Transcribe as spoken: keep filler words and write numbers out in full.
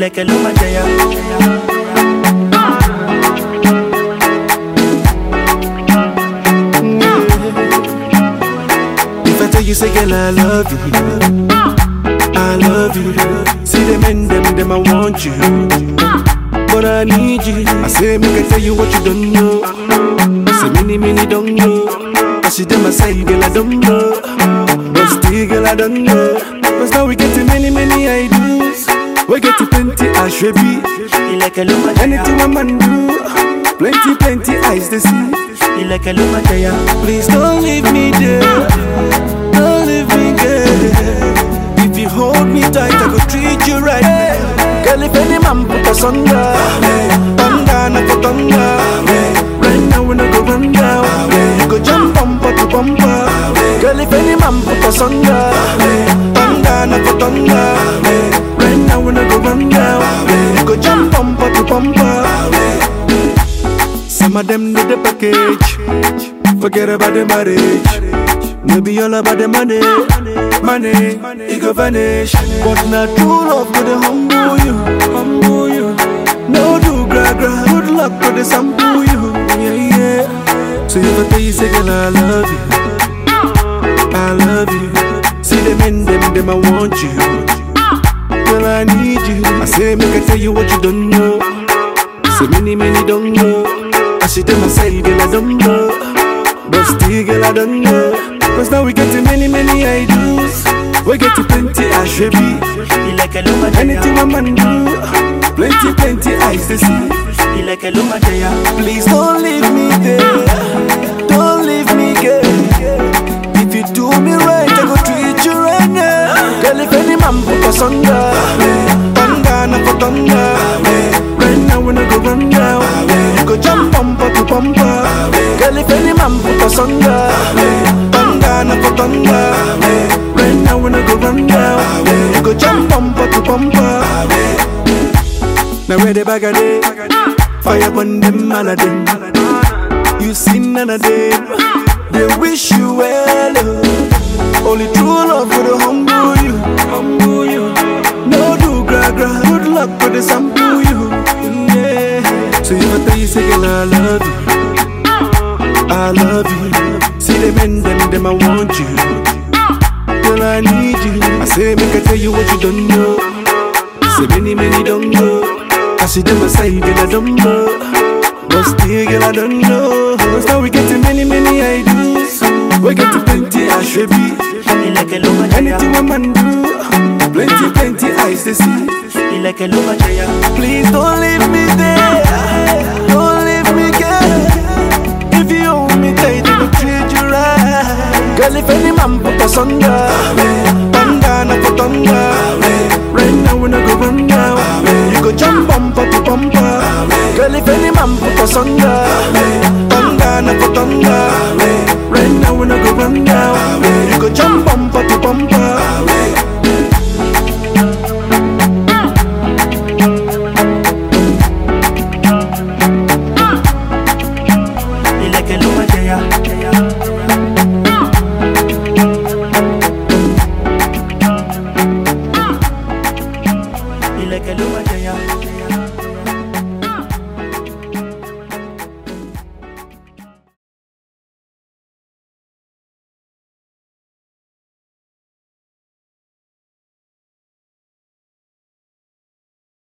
like a luma jaya. If I tell you, say, girl, I love you, I love you. See them and them, them, I want you, but I need you. I say, make I tell you what you don't know. Say, many, many don't know. I see them, I say, girl, I don't know. But still, girl, I don't know. Cause now we get to many, many ideas. We get to plenty, I should be. You like a luma jaya. Anything a man do, plenty, plenty eyes to see. You like a luma jaya. Please don't leave me there. Don't leave me there. If you hold me tight, I go treat you right. Girl, if any man put us under, thunder, not for thunder. Right now we no go run down. You go jump bumper to bumper. Girl, if any man put us under, thunder, not for thunder. Right now we no go run down. You go jump bumper to bumper. Some of them need the package. Forget about the marriage. Maybe all about the money. Money, it go vanish. But not true love to the humble you. Humble you. No do gra gra. Good luck to the sample you. Yeah, yeah. So if I tell you, say, girl, I love you, I love you. See them in them, them, I want you. Girl, I need you. I say, make I tell you what you don't know. Say, many, many don't know. I see them, I say, girl, I don't know. But still, girl, I don't know. Cause now we get to many, many ideas. We get to plenty, I should be. You like a luma jaya. Anything a man do, plenty, plenty eyes to see. You like a luma jaya. Please don't leave me there. Don't leave me, girl. If you do me right, I go treat you right now. Girl, if any man put us under, thunder, not for thunder. Right now we no go run down. You go jump bumper to bumper. Girl, if any man put us under, thunder, not for thunder. Right now we no go run down. You go jump bumper to bumper. Now where the bag of day, fire upon them, all of them. You see none of them, they wish you well. Oh. Only true love for the humble you, humble you. No do gra gra, good luck for the sample you. Yeah. So if I tell you, say, girl, I love you, I love you. See them and them, them, I want you. Girl, I need you. I say, make I tell you what you don't know. Say, many, many don't know. I see them, I say, girl, I don't know. But still, girl, I don't know. Cause now we get to many, many ideas. We get to plenty, I should be. You like a luma jaya. Anything a man do, plenty, plenty eyes to see. You like a luma jaya. Please don't leave me there. Don't leave me, girl. If you hold me tight, I will treat you right. Girl, if any man put us under, thunder, not for thunder. Right now we no go run down. You go jump bumper to bumper. Girl, if any man put us under, thunder, not for thunder.